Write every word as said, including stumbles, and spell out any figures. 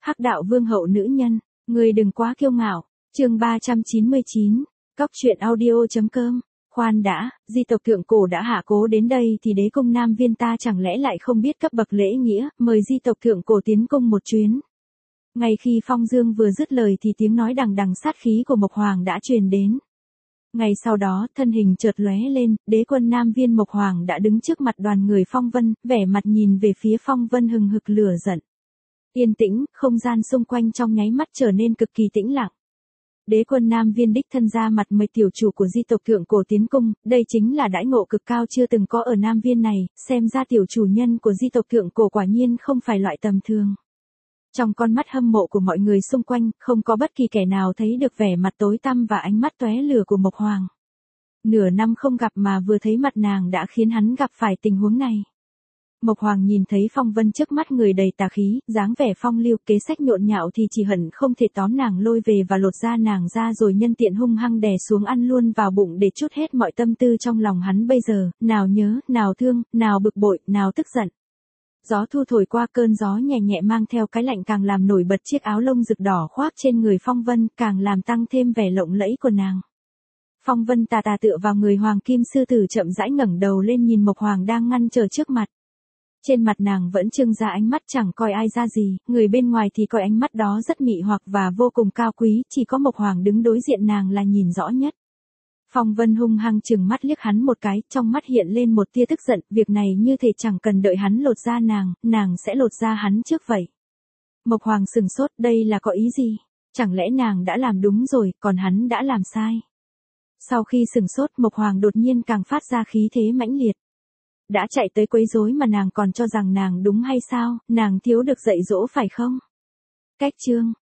Hắc đạo vương hậu nữ nhân, người đừng quá kiêu ngạo. Chương ba trăm chín mươi chín, Cóc truyện audio.com. Khoan đã, di tộc thượng cổ đã hạ cố đến đây thì đế cung Nam Viên ta chẳng lẽ lại không biết cấp bậc lễ nghĩa, mời di tộc thượng cổ tiến cung một chuyến. Ngay khi Phong Dương vừa dứt lời thì tiếng nói đằng đằng sát khí của Mộc Hoàng đã truyền đến. Ngày sau đó, thân hình chợt lóe lên, đế quân Nam Viên Mộc Hoàng đã đứng trước mặt đoàn người Phong Vân, vẻ mặt nhìn về phía Phong Vân hừng hực lửa giận. Yên tĩnh, không gian xung quanh trong nháy mắt trở nên cực kỳ tĩnh lặng. Đế quân Nam Viên đích thân ra mặt mời tiểu chủ của di tộc thượng cổ tiến cung, đây chính là đãi ngộ cực cao chưa từng có ở Nam Viên này, xem ra tiểu chủ nhân của di tộc thượng cổ quả nhiên không phải loại tầm thường. Trong con mắt hâm mộ của mọi người xung quanh, không có bất kỳ kẻ nào thấy được vẻ mặt tối tăm và ánh mắt tóe lửa của Mộc Hoàng. Nửa năm không gặp mà vừa thấy mặt nàng đã khiến hắn gặp phải tình huống này. Mộc Hoàng nhìn thấy Phong Vân trước mắt người đầy tà khí, dáng vẻ phong lưu, kế sách nhộn nhạo thì chỉ hận không thể tóm nàng lôi về và lột da nàng ra rồi nhân tiện hung hăng đè xuống ăn luôn vào bụng để trút hết mọi tâm tư trong lòng hắn bây giờ, nào nhớ, nào thương, nào bực bội, nào tức giận. Gió thu thổi qua, cơn gió nhẹ nhẹ mang theo cái lạnh càng làm nổi bật chiếc áo lông rực đỏ khoác trên người Phong Vân, càng làm tăng thêm vẻ lộng lẫy của nàng. Phong Vân tà tà tựa vào người Hoàng Kim Sư Tử chậm rãi ngẩng đầu lên nhìn Mộc Hoàng đang ngăn trở trước mặt. Trên mặt nàng vẫn trưng ra ánh mắt chẳng coi ai ra gì, người bên ngoài thì coi ánh mắt đó rất mị hoặc và vô cùng cao quý, chỉ có Mộc Hoàng đứng đối diện nàng là nhìn rõ nhất. Phong Vân hung hăng chừng mắt liếc hắn một cái, trong mắt hiện lên một tia tức giận, việc này như thể chẳng cần đợi hắn lột da nàng, nàng sẽ lột da hắn trước vậy. Mộc Hoàng sừng sốt, đây là có ý gì? Chẳng lẽ nàng đã làm đúng rồi, còn hắn đã làm sai? Sau khi sừng sốt, Mộc Hoàng đột nhiên càng phát ra khí thế mãnh liệt. Đã chạy tới quấy rối mà nàng còn cho rằng nàng đúng hay sao, nàng thiếu được dạy dỗ phải không? Cách chương,